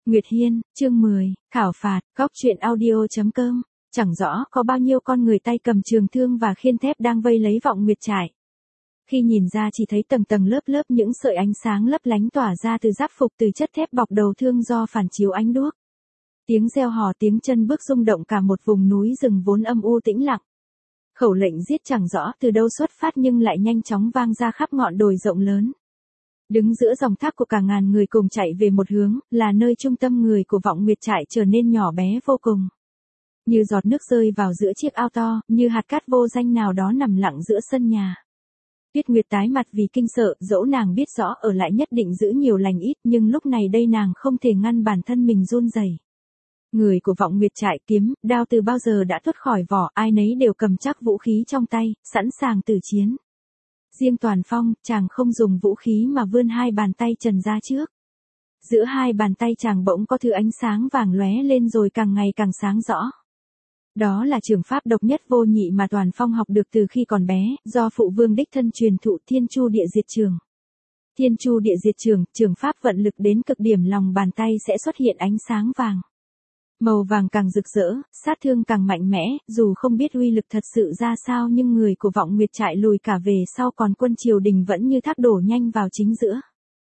Nguyệt Hiên, chương 10, khảo phạt, góc truyện audio.com, chẳng rõ có bao nhiêu con người tay cầm trường thương và khiên thép đang vây lấy Vọng Nguyệt trại. Khi nhìn ra chỉ thấy tầng tầng lớp lớp những sợi ánh sáng lấp lánh tỏa ra từ giáp phục từ chất thép bọc đầu thương do phản chiếu ánh đuốc. Tiếng reo hò tiếng chân bước rung động cả một vùng núi rừng vốn âm u tĩnh lặng. Khẩu lệnh giết chẳng rõ từ đâu xuất phát nhưng lại nhanh chóng vang ra khắp ngọn đồi rộng lớn. Đứng giữa dòng thác của cả ngàn người cùng chạy về một hướng, là nơi trung tâm người của Vọng Nguyệt trại trở nên nhỏ bé vô cùng. Như giọt nước rơi vào giữa chiếc ao to, như hạt cát vô danh nào đó nằm lặng giữa sân nhà. Tuyết Nguyệt tái mặt vì kinh sợ, dẫu nàng biết rõ ở lại nhất định giữ nhiều lành ít, nhưng lúc này đây nàng không thể ngăn bản thân mình run rẩy. Người của Vọng Nguyệt trại kiếm, đao từ bao giờ đã thoát khỏi vỏ, ai nấy đều cầm chắc vũ khí trong tay, sẵn sàng tử chiến. Riêng Toàn Phong, chàng không dùng vũ khí mà vươn hai bàn tay trần ra trước. Giữa hai bàn tay chàng bỗng có thứ ánh sáng vàng lóe lên rồi càng ngày càng sáng rõ. Đó là trường pháp độc nhất vô nhị mà Toàn Phong học được từ khi còn bé, do phụ vương đích thân truyền thụ Thiên Chu Địa Diệt Trường. Thiên Chu Địa Diệt Trường, trường pháp vận lực đến cực điểm lòng bàn tay sẽ xuất hiện ánh sáng vàng. Màu vàng càng rực rỡ, sát thương càng mạnh mẽ, dù không biết uy lực thật sự ra sao nhưng người của Vọng Nguyệt trại lùi cả về sau còn quân triều đình vẫn như thác đổ nhanh vào chính giữa.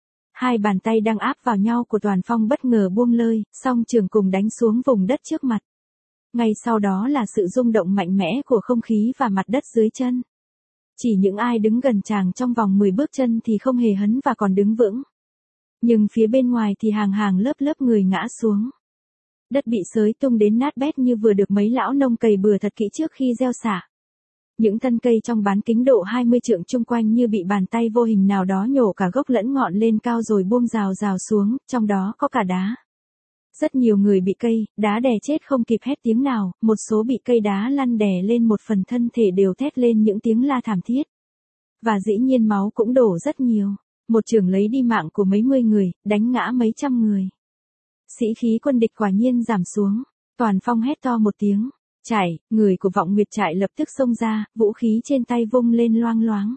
Hai bàn tay đang áp vào nhau của Toàn Phong bất ngờ buông lơi, song trường cùng đánh xuống vùng đất trước mặt. Ngay sau đó là sự rung động mạnh mẽ của không khí và mặt đất dưới chân. Chỉ những ai đứng gần chàng trong vòng 10 bước chân thì không hề hấn và còn đứng vững. Nhưng phía bên ngoài thì hàng hàng lớp lớp người ngã xuống. Đất bị xới tung đến nát bét như vừa được mấy lão nông cày bừa thật kỹ trước khi gieo xạ. Những thân cây trong bán kính độ 20 trượng chung quanh như bị bàn tay vô hình nào đó nhổ cả gốc lẫn ngọn lên cao rồi buông rào rào xuống, trong đó có cả đá. Rất nhiều người bị cây, đá đè chết không kịp hét tiếng nào, một số bị cây đá lăn đè lên một phần thân thể đều thét lên những tiếng la thảm thiết. Và dĩ nhiên máu cũng đổ rất nhiều, một chưởng lấy đi mạng của mấy mươi người, đánh ngã mấy trăm người. Sĩ khí quân địch quả nhiên giảm xuống, Toàn Phong hét to một tiếng, chạy, người của Vọng Nguyệt trại lập tức xông ra, vũ khí trên tay vung lên loang loáng.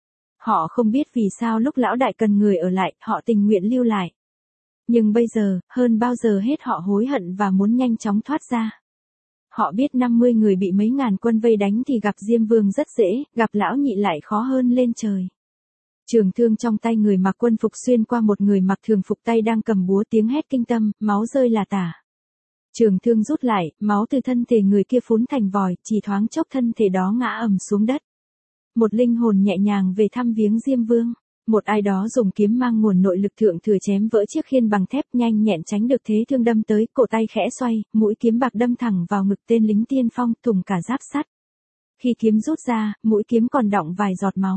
Họ không biết vì sao lúc lão đại cần người ở lại, họ tình nguyện lưu lại. Nhưng bây giờ, hơn bao giờ hết họ hối hận và muốn nhanh chóng thoát ra. Họ biết 50 người bị mấy ngàn quân vây đánh thì gặp Diêm Vương rất dễ, gặp lão nhị lại khó hơn lên trời. Trường thương trong tay người mặc quân phục xuyên qua một người mặc thường phục tay đang cầm búa, tiếng hét kinh tâm, máu rơi là tả. Trường thương rút lại, máu từ thân thể người kia phún thành vòi, chỉ thoáng chốc thân thể đó ngã ầm xuống đất. Một linh hồn nhẹ nhàng về thăm viếng Diêm Vương. Một ai đó dùng kiếm mang nguồn nội lực thượng thừa chém vỡ chiếc khiên bằng thép, nhanh nhẹn tránh được thế thương đâm tới, cổ tay khẽ xoay, mũi kiếm bạc đâm thẳng vào ngực tên lính tiên phong, thủng cả giáp sắt. Khi kiếm rút ra, mũi kiếm còn đọng vài giọt máu.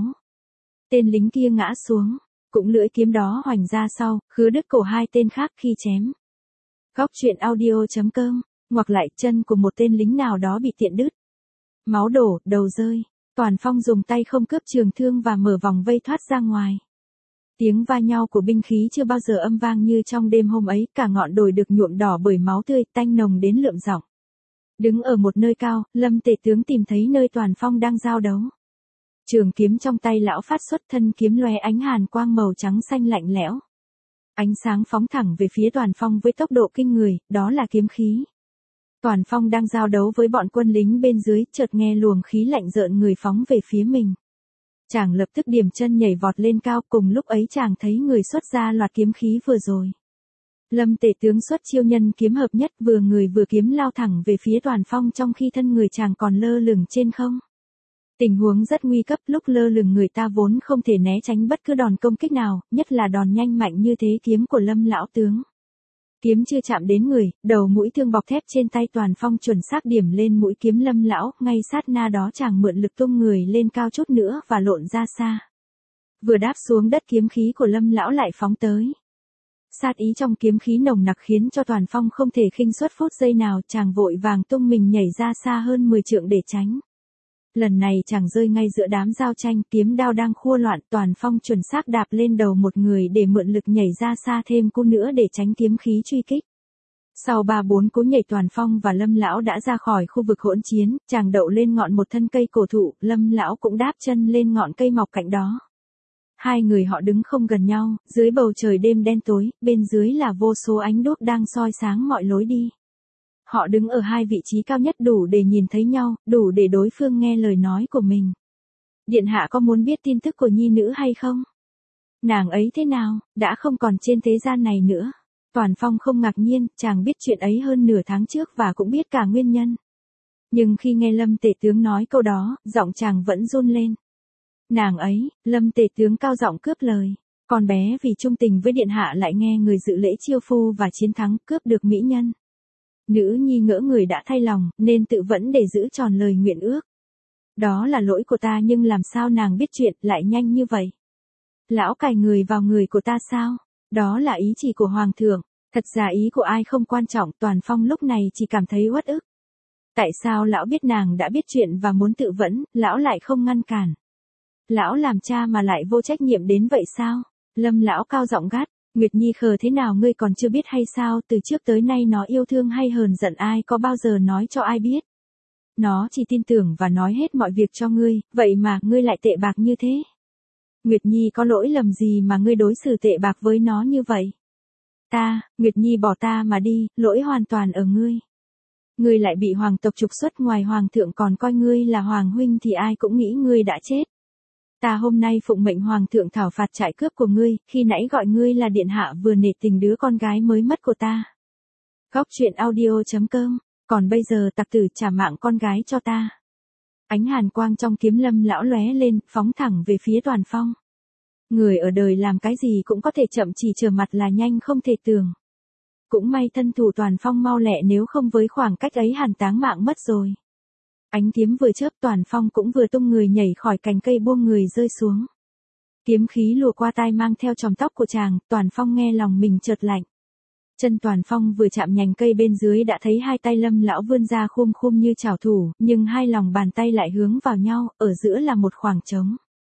Tên lính kia ngã xuống, cũng lưỡi kiếm đó hoành ra sau, khứa đứt cổ hai tên khác khi chém. Góc truyện audio.com, ngoặc lại chân của một tên lính nào đó bị tiện đứt. Máu đổ, đầu rơi. Toàn Phong dùng tay không cướp trường thương và mở vòng vây thoát ra ngoài. Tiếng va nhau của binh khí chưa bao giờ âm vang như trong đêm hôm ấy, cả ngọn đồi được nhuộm đỏ bởi máu tươi, tanh nồng đến lượm giọng. Đứng ở một nơi cao, Lâm Tể tướng tìm thấy nơi Toàn Phong đang giao đấu. Trường kiếm trong tay lão phát xuất, thân kiếm lóe ánh hàn quang màu trắng xanh lạnh lẽo. Ánh sáng phóng thẳng về phía Toàn Phong với tốc độ kinh người, đó là kiếm khí. Toàn Phong đang giao đấu với bọn quân lính bên dưới, chợt nghe luồng khí lạnh rợn người phóng về phía mình. Chàng lập tức điểm chân nhảy vọt lên cao, cùng lúc ấy chàng thấy người xuất ra loạt kiếm khí vừa rồi. Lâm Tể tướng xuất chiêu nhân kiếm hợp nhất, vừa người vừa kiếm lao thẳng về phía Toàn Phong trong khi thân người chàng còn lơ lửng trên không. Tình huống rất nguy cấp, lúc lơ lửng người ta vốn không thể né tránh bất cứ đòn công kích nào, nhất là đòn nhanh mạnh như thế kiếm của Lâm lão tướng. Kiếm chưa chạm đến người, đầu mũi thương bọc thép trên tay Toàn Phong chuẩn xác điểm lên mũi kiếm Lâm lão, ngay sát na đó chàng mượn lực tung người lên cao chút nữa và lộn ra xa. Vừa đáp xuống đất kiếm khí của Lâm lão lại phóng tới. Sát ý trong kiếm khí nồng nặc khiến cho Toàn Phong không thể khinh suất phút giây nào, chàng vội vàng tung mình nhảy ra xa hơn 10 trượng để tránh. Lần này chàng rơi ngay giữa đám giao tranh, kiếm đao đang khua loạn, Toàn Phong chuẩn xác đạp lên đầu một người để mượn lực nhảy ra xa thêm cú nữa để tránh kiếm khí truy kích. Sau 3-4 cú nhảy Toàn Phong và Lâm lão đã ra khỏi khu vực hỗn chiến, chàng đậu lên ngọn một thân cây cổ thụ, Lâm lão cũng đáp chân lên ngọn cây mọc cạnh đó. Hai người họ đứng không gần nhau, dưới bầu trời đêm đen tối, bên dưới là vô số ánh đuốc đang soi sáng mọi lối đi. Họ đứng ở hai vị trí cao nhất đủ để nhìn thấy nhau, đủ để đối phương nghe lời nói của mình. Điện hạ có muốn biết tin tức của nhi nữ hay không? Nàng ấy thế nào, đã không còn trên thế gian này nữa. Toàn Phong không ngạc nhiên, chàng biết chuyện ấy hơn nửa tháng trước và cũng biết cả nguyên nhân. Nhưng khi nghe Lâm Tể Tướng nói câu đó, giọng chàng vẫn run lên. Nàng ấy, Lâm Tể Tướng cao giọng cướp lời. Con bé vì trung tình với điện hạ lại nghe người dự lễ chiêu phu và chiến thắng cướp được mỹ nhân. Nữ nhi ngỡ người đã thay lòng, nên tự vẫn để giữ tròn lời nguyện ước. Đó là lỗi của ta nhưng làm sao nàng biết chuyện lại nhanh như vậy? Lão cài người vào người của ta sao? Đó là ý chỉ của Hoàng thượng. Thật ra ý của ai không quan trọng, Toàn Phong lúc này chỉ cảm thấy uất ức. Tại sao lão biết nàng đã biết chuyện và muốn tự vẫn, lão lại không ngăn cản? Lão làm cha mà lại vô trách nhiệm đến vậy sao? Lâm lão cao giọng gắt, Nguyệt Nhi khờ thế nào ngươi còn chưa biết hay sao? Từ trước tới nay nó yêu thương hay hờn giận ai có bao giờ nói cho ai biết? Nó chỉ tin tưởng và nói hết mọi việc cho ngươi, vậy mà ngươi lại tệ bạc như thế. Nguyệt Nhi có lỗi lầm gì mà ngươi đối xử tệ bạc với nó như vậy? Nguyệt Nhi bỏ ta mà đi, lỗi hoàn toàn ở ngươi. Ngươi lại bị hoàng tộc trục xuất, ngoài hoàng thượng còn coi ngươi là hoàng huynh thì ai cũng nghĩ ngươi đã chết. Ta hôm nay phụng mệnh hoàng thượng thảo phạt trại cướp của ngươi, khi nãy gọi ngươi là điện hạ vừa nể tình đứa con gái mới mất của ta. Góc truyện audio.com, còn bây giờ tặc tử trả mạng con gái cho ta. Ánh hàn quang trong kiếm Lâm lão lóe lên, phóng thẳng về phía Toàn Phong. Người ở đời làm cái gì cũng có thể chậm chỉ trở mặt là nhanh không thể tưởng. Cũng may thân thủ Toàn Phong mau lẹ, nếu không với khoảng cách ấy hẳn táng mạng mất rồi. Ánh kiếm vừa chớp, Toàn Phong cũng vừa tung người nhảy khỏi cành cây buông người rơi xuống. Kiếm khí lùa qua tai mang theo chòm tóc của chàng, Toàn Phong nghe lòng mình chợt lạnh. Chân Toàn Phong vừa chạm nhành cây bên dưới đã thấy hai tay Lâm lão vươn ra khum khum như chảo thủ, nhưng hai lòng bàn tay lại hướng vào nhau, ở giữa là một khoảng trống.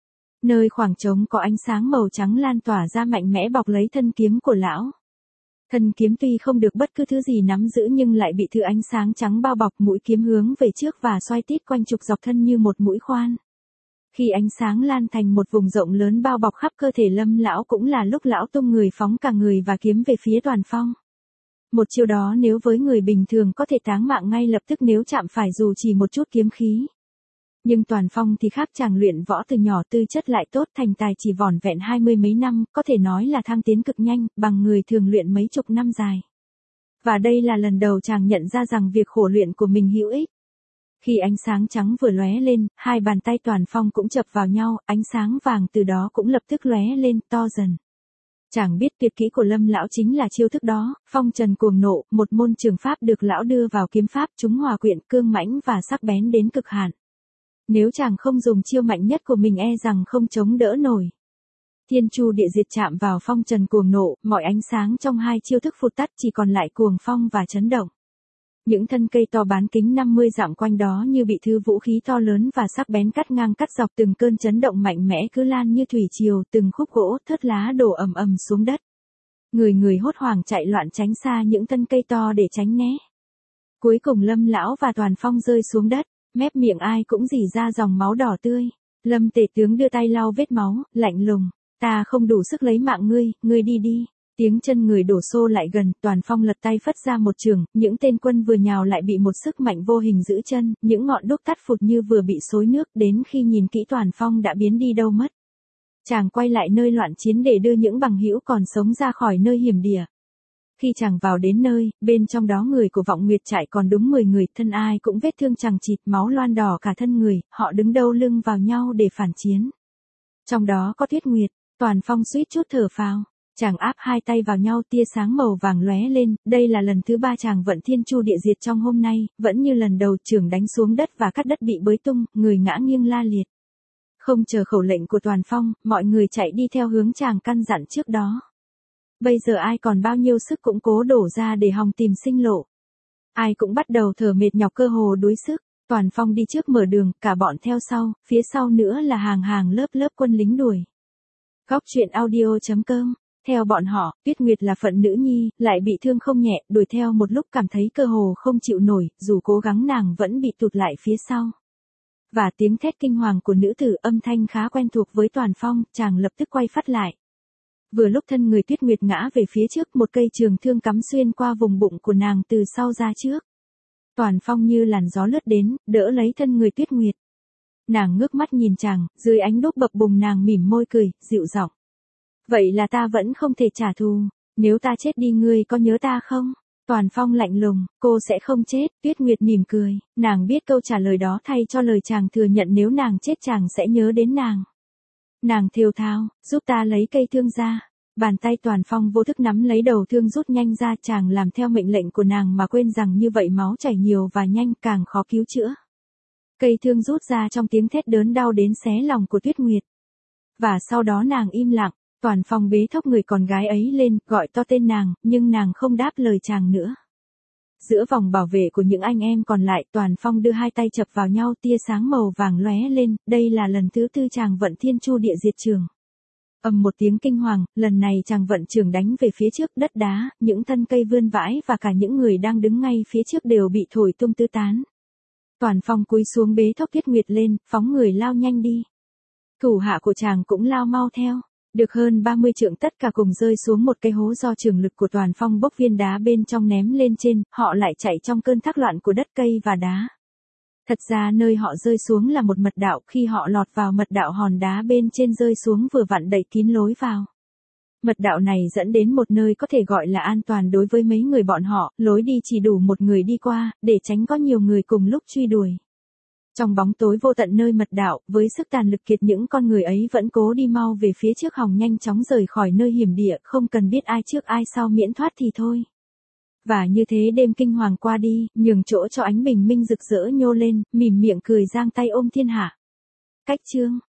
Nơi khoảng trống có ánh sáng màu trắng lan tỏa ra mạnh mẽ bọc lấy thân kiếm của lão. Thân kiếm tuy không được bất cứ thứ gì nắm giữ nhưng lại bị thứ ánh sáng trắng bao bọc, mũi kiếm hướng về trước và xoay tít quanh trục dọc thân như một mũi khoan. Khi ánh sáng lan thành một vùng rộng lớn bao bọc khắp cơ thể Lâm lão cũng là lúc lão tung người phóng cả người và kiếm về phía Toàn Phong. Một chiêu đó nếu với người bình thường có thể táng mạng ngay lập tức nếu chạm phải dù chỉ một chút kiếm khí. Nhưng Toàn Phong thì khác, chàng luyện võ từ nhỏ, tư chất lại tốt, thành tài chỉ vỏn vẹn 20 mấy năm, có thể nói là thăng tiến cực nhanh, bằng người thường luyện mấy chục năm dài. Và đây là lần đầu chàng nhận ra rằng việc khổ luyện của mình hữu ích. Khi ánh sáng trắng vừa lóe lên, hai bàn tay Toàn Phong cũng chập vào nhau, ánh sáng vàng từ đó cũng lập tức lóe lên, to dần. Chàng biết tuyệt kỹ của Lâm lão chính là chiêu thức đó, phong trần cuồng nộ, một môn trường pháp được lão đưa vào kiếm pháp, chúng hòa quyện, cương mãnh và sắc bén đến cực hạn. Nếu chàng không dùng chiêu mạnh nhất của mình e rằng không chống đỡ nổi. Thiên Chu Địa Diệt chạm vào phong trần cuồng nộ, mọi ánh sáng trong hai chiêu thức phụt tắt, chỉ còn lại cuồng phong và chấn động. Những thân cây to bán kính 50 dặm quanh đó như bị thứ vũ khí to lớn và sắc bén cắt ngang cắt dọc, từng cơn chấn động mạnh mẽ cứ lan như thủy triều, từng khúc gỗ, thớt lá đổ ầm ầm xuống đất. Người hốt hoảng chạy loạn tránh xa những thân cây to để tránh né. Cuối cùng Lâm lão và Toàn Phong rơi xuống đất, mép miệng ai cũng rỉ ra dòng máu đỏ tươi. Lâm Tể Tướng đưa tay lau vết máu, lạnh lùng, ta không đủ sức lấy mạng ngươi đi đi. Tiếng chân người đổ xô lại gần, Toàn Phong lật tay phất ra một trường, những tên quân vừa nhào lại bị một sức mạnh vô hình giữ chân, những ngọn đuốc tắt phụt như vừa bị xối nước, đến khi nhìn kỹ Toàn Phong đã biến đi đâu mất. Chàng quay lại nơi loạn chiến để đưa những bằng hữu còn sống ra khỏi nơi hiểm địa. Khi chàng vào đến nơi, bên trong đó người của Vọng Nguyệt trại còn đúng 10 người, thân ai cũng vết thương chằng chịt, máu loan đỏ cả thân người, họ đứng đâu lưng vào nhau để phản chiến. Trong đó có Tuyết Nguyệt. Toàn Phong suýt chút thở phào. Chàng áp hai tay vào nhau, tia sáng màu vàng lóe lên, đây là lần thứ 3 chàng vận Thiên Chu Địa Diệt trong hôm nay, vẫn như lần đầu, chưởng đánh xuống đất và cắt đất bị bới tung, người ngã nghiêng la liệt. Không chờ khẩu lệnh của Toàn Phong, mọi người chạy đi theo hướng chàng căn dặn trước đó. Bây giờ ai còn bao nhiêu sức cũng cố đổ ra để hòng tìm sinh lộ. Ai cũng bắt đầu thở mệt nhọc, cơ hồ đuối sức. Toàn Phong đi trước mở đường, cả bọn theo sau, phía sau nữa là hàng hàng lớp lớp quân lính đuổi. Góc truyện audio.com. Theo bọn họ, Tuyết Nguyệt là phận nữ nhi, lại bị thương không nhẹ, đuổi theo một lúc cảm thấy cơ hồ không chịu nổi, dù cố gắng nàng vẫn bị tụt lại phía sau. Và tiếng thét kinh hoàng của nữ tử âm thanh khá quen thuộc với Toàn Phong, chàng lập tức quay phát lại. Vừa lúc thân người Tuyết Nguyệt ngã về phía trước, một cây trường thương cắm xuyên qua vùng bụng của nàng từ sau ra trước. Toàn Phong như làn gió lướt đến, đỡ lấy thân người Tuyết Nguyệt. Nàng ngước mắt nhìn chàng, dưới ánh đuốc bập bùng nàng mỉm môi cười, dịu giọng. Vậy là ta vẫn không thể trả thù, nếu ta chết đi ngươi có nhớ ta không? Toàn Phong lạnh lùng, cô sẽ không chết, Tuyết Nguyệt mỉm cười, nàng biết câu trả lời đó thay cho lời chàng thừa nhận nếu nàng chết chàng sẽ nhớ đến nàng. Nàng thều thào, giúp ta lấy cây thương ra. Bàn tay Toàn Phong vô thức nắm lấy đầu thương rút nhanh ra, chàng làm theo mệnh lệnh của nàng mà quên rằng như vậy máu chảy nhiều và nhanh càng khó cứu chữa. Cây thương rút ra trong tiếng thét đớn đau đến xé lòng của Tuyết Nguyệt. Và sau đó nàng im lặng, Toàn Phong bế thốc người con gái ấy lên, gọi to tên nàng, nhưng nàng không đáp lời chàng nữa. Giữa vòng bảo vệ của những anh em còn lại, Toàn Phong đưa hai tay chập vào nhau, tia sáng màu vàng lóe lên, đây là lần thứ tư chàng vận Thiên Chu Địa Diệt Trường. Ầm một tiếng kinh hoàng, lần này chàng vận trường đánh về phía trước, đất đá, những thân cây vươn vãi và cả những người đang đứng ngay phía trước đều bị thổi tung tứ tán. Toàn Phong cúi xuống bế thốc Tuyết Nguyệt lên, phóng người lao nhanh đi. Thủ hạ của chàng cũng lao mau theo. Được hơn 30 trượng tất cả cùng rơi xuống một cái hố do trường lực của Toàn Phong bốc viên đá bên trong ném lên trên, họ lại chạy trong cơn thác loạn của đất cây và đá. Thật ra nơi họ rơi xuống là một mật đạo, khi họ lọt vào mật đạo hòn đá bên trên rơi xuống vừa vặn đậy kín lối vào. Mật đạo này dẫn đến một nơi có thể gọi là an toàn đối với mấy người bọn họ, lối đi chỉ đủ một người đi qua, để tránh có nhiều người cùng lúc truy đuổi. Trong bóng tối vô tận nơi mật đạo, với sức tàn lực kiệt những con người ấy vẫn cố đi mau về phía trước hòng nhanh chóng rời khỏi nơi hiểm địa, không cần biết ai trước ai sau miễn thoát thì thôi. Và như thế đêm kinh hoàng qua đi, nhường chỗ cho ánh bình minh rực rỡ nhô lên, mỉm miệng cười giang tay ôm thiên hạ. Cách chương